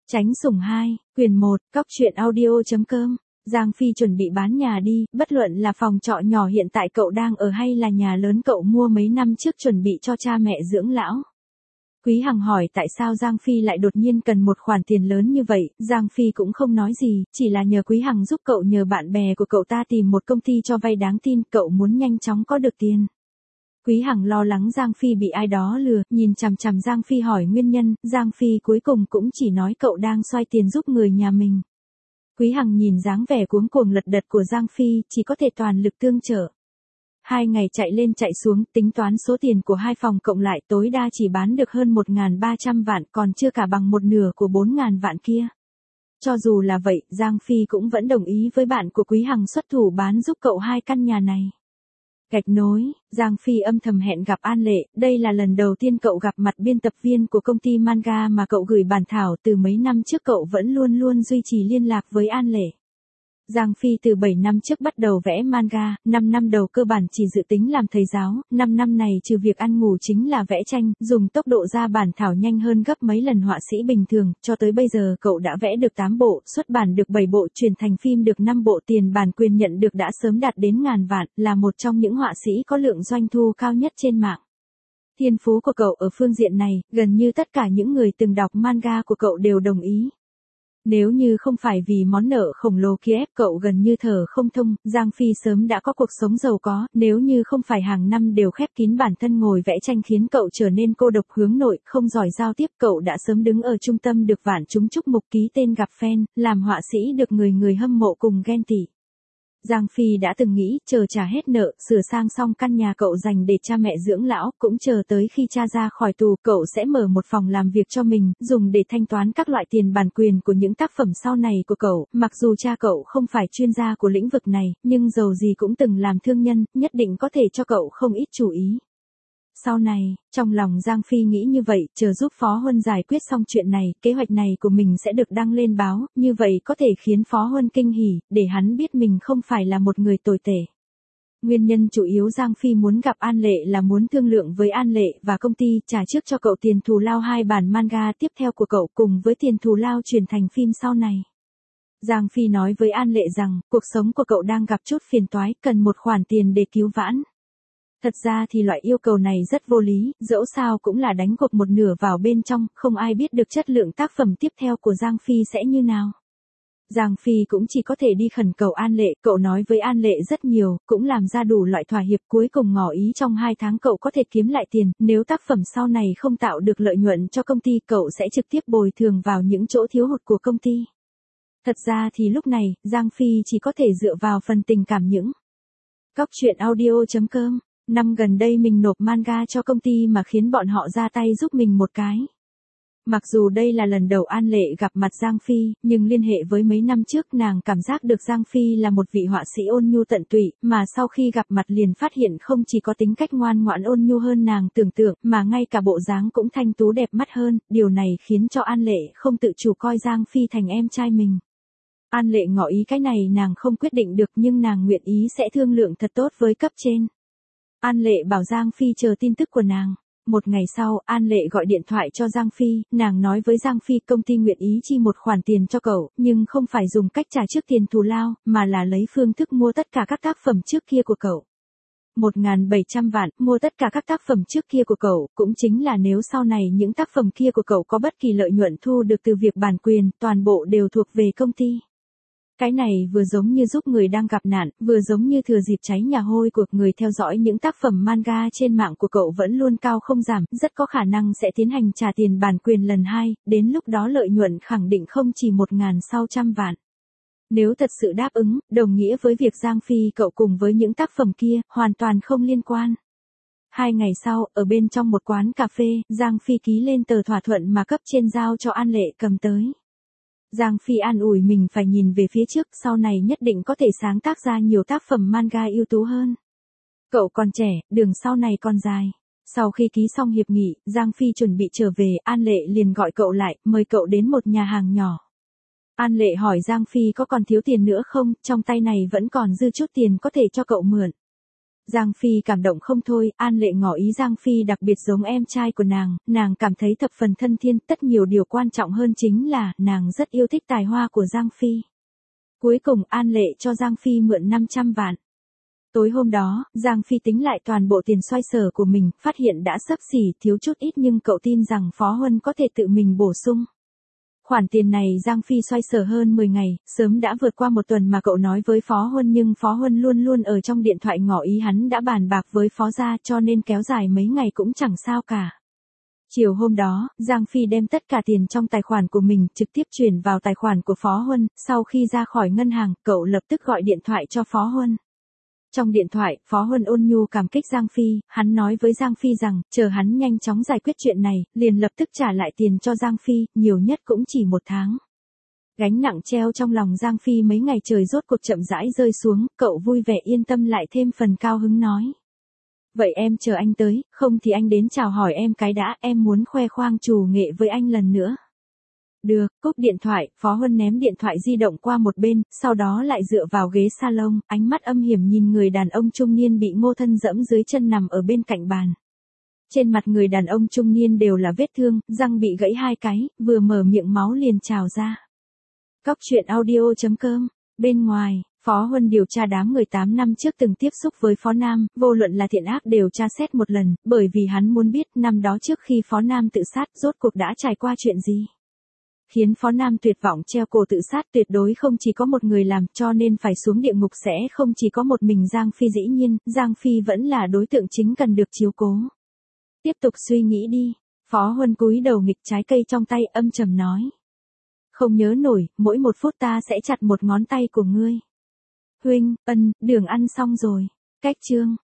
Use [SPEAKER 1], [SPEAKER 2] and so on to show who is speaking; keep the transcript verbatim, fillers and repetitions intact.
[SPEAKER 1] Tránh sủng hai, quyền một, cóc truyện audio.com. Giang Phi chuẩn bị bán nhà đi, bất luận là phòng trọ nhỏ hiện tại cậu đang ở hay là nhà lớn cậu mua mấy năm trước chuẩn bị cho cha mẹ dưỡng lão. Quý Hằng hỏi tại sao Giang Phi lại đột nhiên cần một khoản tiền lớn như vậy, Giang Phi cũng không nói gì, chỉ là nhờ Quý Hằng giúp cậu nhờ bạn bè của cậu ta tìm một công ty cho vay đáng tin, cậu muốn nhanh chóng có được tiền. Quý Hằng lo lắng Giang Phi bị ai đó lừa, nhìn chằm chằm Giang Phi hỏi nguyên nhân, Giang Phi cuối cùng cũng chỉ nói cậu đang xoay tiền giúp người nhà mình. Quý Hằng nhìn dáng vẻ cuống cuồng lật đật của Giang Phi, chỉ có thể toàn lực tương trợ. Hai ngày chạy lên chạy xuống, tính toán số tiền của hai phòng cộng lại tối đa chỉ bán được hơn một nghìn ba trăm vạn, còn chưa cả bằng một nửa của bốn nghìn vạn kia. Cho dù là vậy, Giang Phi cũng vẫn đồng ý với bạn của Quý Hằng xuất thủ bán giúp cậu hai căn nhà này. Gạch nối, Giang Phi âm thầm hẹn gặp An Lệ, đây là lần đầu tiên cậu gặp mặt biên tập viên của công ty manga mà cậu gửi bản thảo từ mấy năm trước, cậu vẫn luôn luôn duy trì liên lạc với An Lệ. Giang Phi từ bảy năm trước bắt đầu vẽ manga, năm năm đầu cơ bản chỉ dự tính làm thầy giáo, năm năm này trừ việc ăn ngủ chính là vẽ tranh, dùng tốc độ ra bản thảo nhanh hơn gấp mấy lần họa sĩ bình thường, cho tới bây giờ cậu đã vẽ được tám bộ, xuất bản được bảy bộ, chuyển thành phim được năm bộ, tiền bản quyền nhận được đã sớm đạt đến ngàn vạn, là một trong những họa sĩ có lượng doanh thu cao nhất trên mạng. Thiên phú của cậu ở phương diện này, gần như tất cả những người từng đọc manga của cậu đều đồng ý. Nếu như không phải vì món nợ khổng lồ kia ép cậu gần như thở không thông, Giang Phi sớm đã có cuộc sống giàu có, nếu như không phải hàng năm đều khép kín bản thân ngồi vẽ tranh khiến cậu trở nên cô độc hướng nội, không giỏi giao tiếp, cậu đã sớm đứng ở trung tâm được vạn chúng chúc mục, ký tên gặp fan, làm họa sĩ được người người hâm mộ cùng ghen tị. Giang Phi đã từng nghĩ, chờ trả hết nợ, sửa sang xong căn nhà cậu dành để cha mẹ dưỡng lão, cũng chờ tới khi cha ra khỏi tù, cậu sẽ mở một phòng làm việc cho mình, dùng để thanh toán các loại tiền bản quyền của những tác phẩm sau này của cậu. Mặc dù cha cậu không phải chuyên gia của lĩnh vực này, nhưng dầu gì cũng từng làm thương nhân, nhất định có thể cho cậu không ít chú ý. Sau này, trong lòng Giang Phi nghĩ như vậy, chờ giúp Phó Huân giải quyết xong chuyện này, kế hoạch này của mình sẽ được đăng lên báo, như vậy có thể khiến Phó Huân kinh hỉ, để hắn biết mình không phải là một người tồi tệ. Nguyên nhân chủ yếu Giang Phi muốn gặp An Lệ là muốn thương lượng với An Lệ và công ty trả trước cho cậu tiền thù lao hai bản manga tiếp theo của cậu cùng với tiền thù lao chuyển thành phim sau này. Giang Phi nói với An Lệ rằng, cuộc sống của cậu đang gặp chút phiền toái, cần một khoản tiền để cứu vãn. Thật ra thì loại yêu cầu này rất vô lý, dẫu sao cũng là đánh gộp một nửa vào bên trong, không ai biết được chất lượng tác phẩm tiếp theo của Giang Phi sẽ như nào. Giang Phi cũng chỉ có thể đi khẩn cầu An Lệ, cậu nói với An Lệ rất nhiều, cũng làm ra đủ loại thỏa hiệp, cuối cùng ngỏ ý trong hai tháng cậu có thể kiếm lại tiền, nếu tác phẩm sau này không tạo được lợi nhuận cho công ty cậu sẽ trực tiếp bồi thường vào những chỗ thiếu hụt của công ty. Thật ra thì lúc này, Giang Phi chỉ có thể dựa vào phần tình cảm những. Cóc truyện audio.com. Năm gần đây mình nộp manga cho công ty mà khiến bọn họ ra tay giúp mình một cái. Mặc dù đây là lần đầu An Lệ gặp mặt Giang Phi, nhưng liên hệ với mấy năm trước nàng cảm giác được Giang Phi là một vị họa sĩ ôn nhu tận tụy, mà sau khi gặp mặt liền phát hiện không chỉ có tính cách ngoan ngoãn ôn nhu hơn nàng tưởng tượng, mà ngay cả bộ dáng cũng thanh tú đẹp mắt hơn, điều này khiến cho An Lệ không tự chủ coi Giang Phi thành em trai mình. An Lệ ngỏ ý cái này nàng không quyết định được nhưng nàng nguyện ý sẽ thương lượng thật tốt với cấp trên. An Lệ bảo Giang Phi chờ tin tức của nàng. Một ngày sau, An Lệ gọi điện thoại cho Giang Phi, nàng nói với Giang Phi công ty nguyện ý chi một khoản tiền cho cậu, nhưng không phải dùng cách trả trước tiền thù lao, mà là lấy phương thức mua tất cả các tác phẩm trước kia của cậu. một nghìn bảy trăm vạn, mua tất cả các tác phẩm trước kia của cậu, cũng chính là nếu sau này những tác phẩm kia của cậu có bất kỳ lợi nhuận thu được từ việc bản quyền, toàn bộ đều thuộc về công ty. Cái này vừa giống như giúp người đang gặp nạn, vừa giống như thừa dịp cháy nhà hôi cuộc, người theo dõi những tác phẩm manga trên mạng của cậu vẫn luôn cao không giảm, rất có khả năng sẽ tiến hành trả tiền bản quyền lần hai, đến lúc đó lợi nhuận khẳng định không chỉ một nghìn sáu trăm vạn. Nếu thật sự đáp ứng, đồng nghĩa với việc Giang Phi cậu cùng với những tác phẩm kia, hoàn toàn không liên quan. Hai ngày sau, ở bên trong một quán cà phê, Giang Phi ký lên tờ thỏa thuận mà cấp trên giao cho An Lệ cầm tới. Giang Phi an ủi mình phải nhìn về phía trước, sau này nhất định có thể sáng tác ra nhiều tác phẩm manga ưu tú hơn. Cậu còn trẻ, đường sau này còn dài. Sau khi ký xong hiệp nghị, Giang Phi chuẩn bị trở về, An Lệ liền gọi cậu lại, mời cậu đến một nhà hàng nhỏ. An Lệ hỏi Giang Phi có còn thiếu tiền nữa không, trong tay này vẫn còn dư chút tiền có thể cho cậu mượn. Giang Phi cảm động không thôi, An Lệ ngỏ ý Giang Phi đặc biệt giống em trai của nàng, nàng cảm thấy thập phần thân thiên, tất nhiều điều quan trọng hơn chính là, nàng rất yêu thích tài hoa của Giang Phi. Cuối cùng An Lệ cho Giang Phi mượn năm trăm vạn. Tối hôm đó, Giang Phi tính lại toàn bộ tiền xoay sở của mình, phát hiện đã xấp xỉ, thiếu chút ít nhưng cậu tin rằng Phó Huân có thể tự mình bổ sung. Khoản tiền này Giang Phi xoay sở hơn mười ngày, sớm đã vượt qua một tuần mà cậu nói với Phó Huân, nhưng Phó Huân luôn luôn ở trong điện thoại ngỏ ý hắn đã bàn bạc với Phó gia, cho nên kéo dài mấy ngày cũng chẳng sao cả. Chiều hôm đó, Giang Phi đem tất cả tiền trong tài khoản của mình trực tiếp chuyển vào tài khoản của Phó Huân, sau khi ra khỏi ngân hàng, cậu lập tức gọi điện thoại cho Phó Huân. Trong điện thoại, Phó Huân ôn nhu cảm kích Giang Phi, hắn nói với Giang Phi rằng, chờ hắn nhanh chóng giải quyết chuyện này, liền lập tức trả lại tiền cho Giang Phi, nhiều nhất cũng chỉ một tháng. Gánh nặng treo trong lòng Giang Phi mấy ngày trời rốt cuộc chậm rãi rơi xuống, cậu vui vẻ yên tâm lại thêm phần cao hứng nói. Vậy em chờ anh tới, không thì anh đến chào hỏi em cái đã, em muốn khoe khoang trù nghệ với anh lần nữa. Được, cúp điện thoại, Phó Huân ném điện thoại di động qua một bên, sau đó lại dựa vào ghế salon, ánh mắt âm hiểm nhìn người đàn ông trung niên bị Ngô Thân dẫm dưới chân nằm ở bên cạnh bàn. Trên mặt người đàn ông trung niên đều là vết thương, răng bị gãy hai cái, vừa mở miệng máu liền trào ra. Cóc truyện audio chấm com. Bên ngoài, Phó Huân điều tra đám người tám năm trước từng tiếp xúc với Phó Nam, vô luận là thiện ác đều tra xét một lần, bởi vì hắn muốn biết năm đó trước khi Phó Nam tự sát rốt cuộc đã trải qua chuyện gì. Khiến Phó Nam tuyệt vọng treo cổ tự sát tuyệt đối không chỉ có một người làm, cho nên phải xuống địa ngục sẽ không chỉ có một mình Giang Phi. Dĩ nhiên, Giang Phi vẫn là đối tượng chính cần được chiếu cố. Tiếp tục suy nghĩ đi, Phó Huân cúi đầu nghịch trái cây trong tay âm trầm nói. Không nhớ nổi, mỗi một phút ta sẽ chặt một ngón tay của ngươi. Huynh, ân, đường ăn xong rồi. Cách chương.